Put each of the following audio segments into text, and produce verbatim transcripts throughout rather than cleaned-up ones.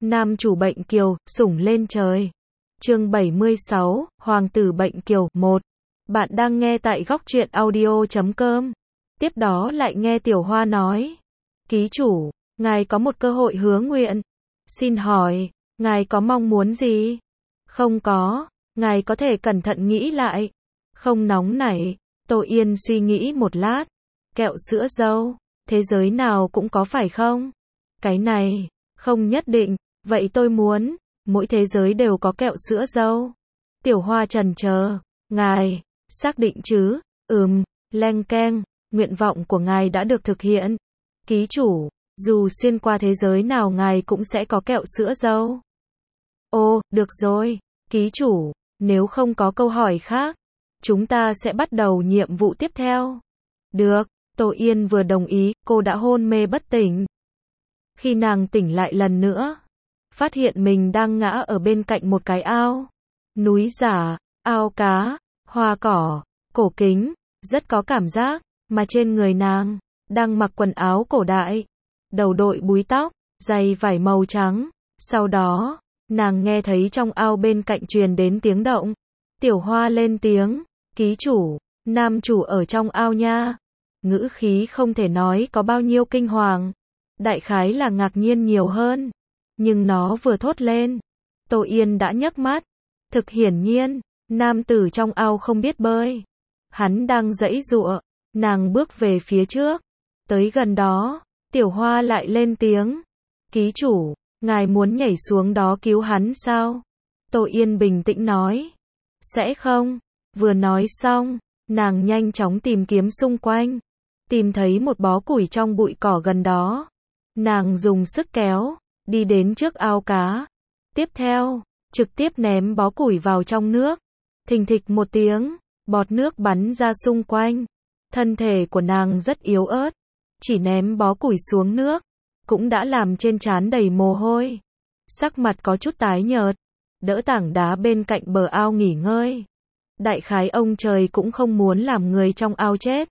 Nam chủ bệnh kiều, sủng lên trời. Chương bảy mươi sáu, Hoàng tử bệnh kiều, một. Bạn đang nghe tại góc truyện audio chấm com. Tiếp đó lại nghe Tiểu Hoa nói. Ký chủ, ngài có một cơ hội hứa nguyện. Xin hỏi, ngài có mong muốn gì? Không có, ngài có thể cẩn thận nghĩ lại. Không nóng nảy. Tô Yên suy nghĩ một lát. Kẹo sữa dâu, thế giới nào cũng có phải không? Cái này, không nhất định. Vậy tôi muốn, mỗi thế giới đều có kẹo sữa dâu. Tiểu Hoa chần chờ, ngài, xác định chứ? Ừm, leng keng, nguyện vọng của ngài đã được thực hiện. Ký chủ, dù xuyên qua thế giới nào ngài cũng sẽ có kẹo sữa dâu. Ô, được rồi, ký chủ, nếu không có câu hỏi khác, chúng ta sẽ bắt đầu nhiệm vụ tiếp theo. Được, Tô Yên vừa đồng ý, cô đã hôn mê bất tỉnh. Khi nàng tỉnh lại lần nữa, phát hiện mình đang ngã ở bên cạnh một cái ao. Núi giả, ao cá, hoa cỏ, cổ kính, rất có cảm giác, mà trên người nàng, đang mặc quần áo cổ đại, đầu đội búi tóc, giày vải màu trắng. Sau đó, nàng nghe thấy trong ao bên cạnh truyền đến tiếng động. Tiểu Hoa lên tiếng, ký chủ, nam chủ ở trong ao nha. Ngữ khí không thể nói có bao nhiêu kinh hoàng, đại khái là ngạc nhiên nhiều hơn. Nhưng nó vừa thốt lên, Tô Yên đã nhấc mắt. Thực hiển nhiên, nam tử trong ao không biết bơi. Hắn đang giãy giụa, nàng bước về phía trước. Tới gần đó, Tiểu Hoa lại lên tiếng. Ký chủ, ngài muốn nhảy xuống đó cứu hắn sao? Tô Yên bình tĩnh nói. Sẽ không. Vừa nói xong, nàng nhanh chóng tìm kiếm xung quanh. Tìm thấy một bó củi trong bụi cỏ gần đó. Nàng dùng sức kéo, đi đến trước ao cá. Tiếp theo, trực tiếp ném bó củi vào trong nước. Thình thịch một tiếng, bọt nước bắn ra xung quanh. Thân thể của nàng rất yếu ớt, chỉ ném bó củi xuống nước, cũng đã làm trên trán đầy mồ hôi. Sắc mặt có chút tái nhợt, đỡ tảng đá bên cạnh bờ ao nghỉ ngơi. Đại khái ông trời cũng không muốn làm người trong ao chết.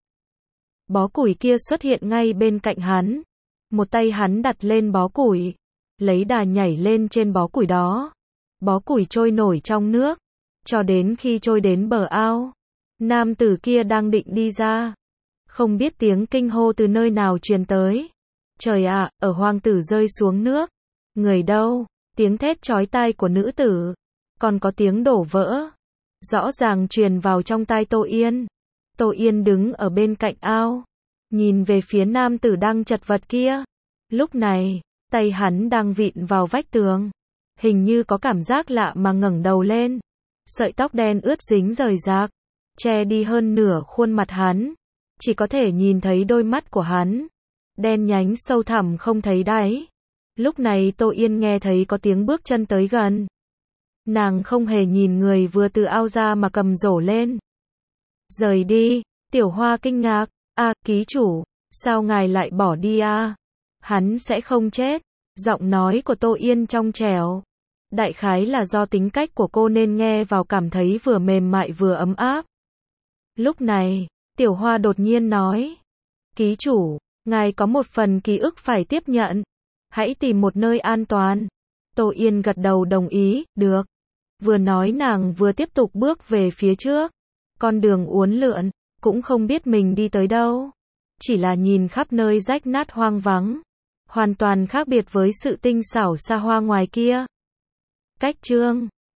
Bó củi kia xuất hiện ngay bên cạnh hắn. Một tay hắn đặt lên bó củi, lấy đà nhảy lên trên bó củi đó. Bó củi trôi nổi trong nước, cho đến khi trôi đến bờ ao. Nam tử kia đang định đi ra. Không biết tiếng kinh hô từ nơi nào truyền tới. Trời ạ, ở hoàng tử rơi xuống nước. Người đâu? Tiếng thét chói tai của nữ tử. Còn có tiếng đổ vỡ. Rõ ràng truyền vào trong tai Tô Yên. Tô Yên đứng ở bên cạnh ao, nhìn về phía nam tử đang chật vật kia. Lúc này, tay hắn đang vịn vào vách tường. Hình như có cảm giác lạ mà ngẩng đầu lên. Sợi tóc đen ướt dính rời rạc, che đi hơn nửa khuôn mặt hắn. Chỉ có thể nhìn thấy đôi mắt của hắn. Đen nhánh sâu thẳm không thấy đáy. Lúc này Tô Yên nghe thấy có tiếng bước chân tới gần. Nàng không hề nhìn người vừa từ ao ra mà cầm rổ lên. Rời đi, Tiểu Hoa kinh ngạc. A, à, ký chủ, sao ngài lại bỏ đi a? À? Hắn sẽ không chết. Giọng nói của Tô Yên trong trẻo. Đại khái là do tính cách của cô nên nghe vào cảm thấy vừa mềm mại vừa ấm áp. Lúc này, Tiểu Hoa đột nhiên nói. Ký chủ, ngài có một phần ký ức phải tiếp nhận. Hãy tìm một nơi an toàn. Tô Yên gật đầu đồng ý, được. Vừa nói nàng vừa tiếp tục bước về phía trước. Con đường uốn lượn, cũng không biết mình đi tới đâu. Chỉ là nhìn khắp nơi rách nát hoang vắng. Hoàn toàn khác biệt với sự tinh xảo xa hoa ngoài kia. Cách chương